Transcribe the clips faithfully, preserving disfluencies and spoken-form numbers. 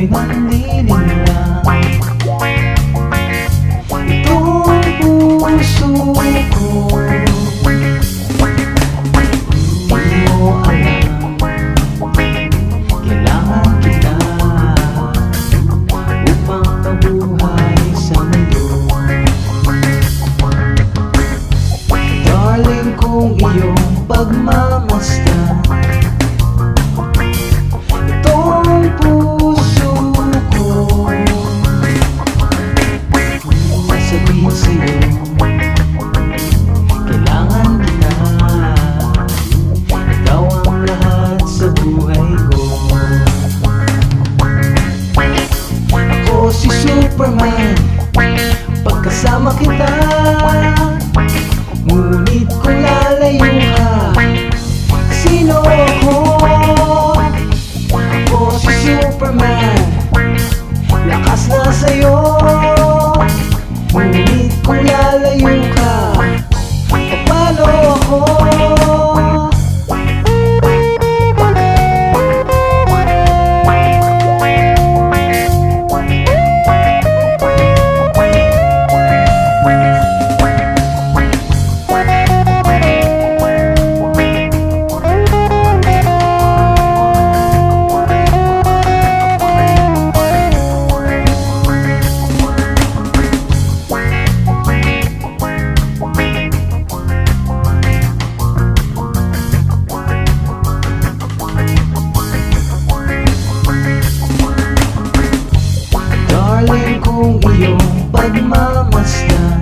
ako'y nanlilinlang. Itong puso ko, di mo alam, kailangan kita upang mabuhay sa mundo. Darling, kung iyong pagmamasdan itong puso ko, sabihin sa'yo, kailangan kita, ikaw ang lahat sa buhay ko. Ako si Superman, pagkasama kita, ngunit kung lalayo ka, sino ako? Ako si Superman, lakas na sa'yo, ngunit kung lalayo ka, paano ako? Kung iyong pagmamasdan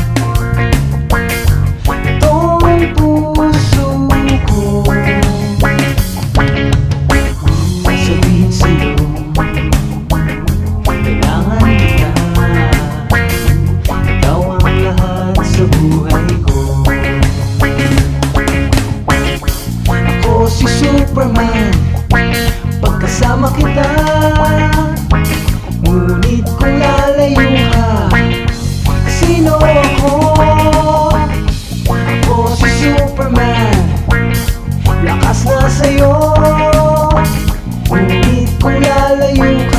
itong puso ko, sabihin sa'yo, kailangan kita, ikaw ang lahat sa buhay ko. Ako si Superman, pagkasama kita, ngunit kung lalayo ka, sino ako? Ako si Superman, lakas na sa'yo, ngunit kung lalayo ka,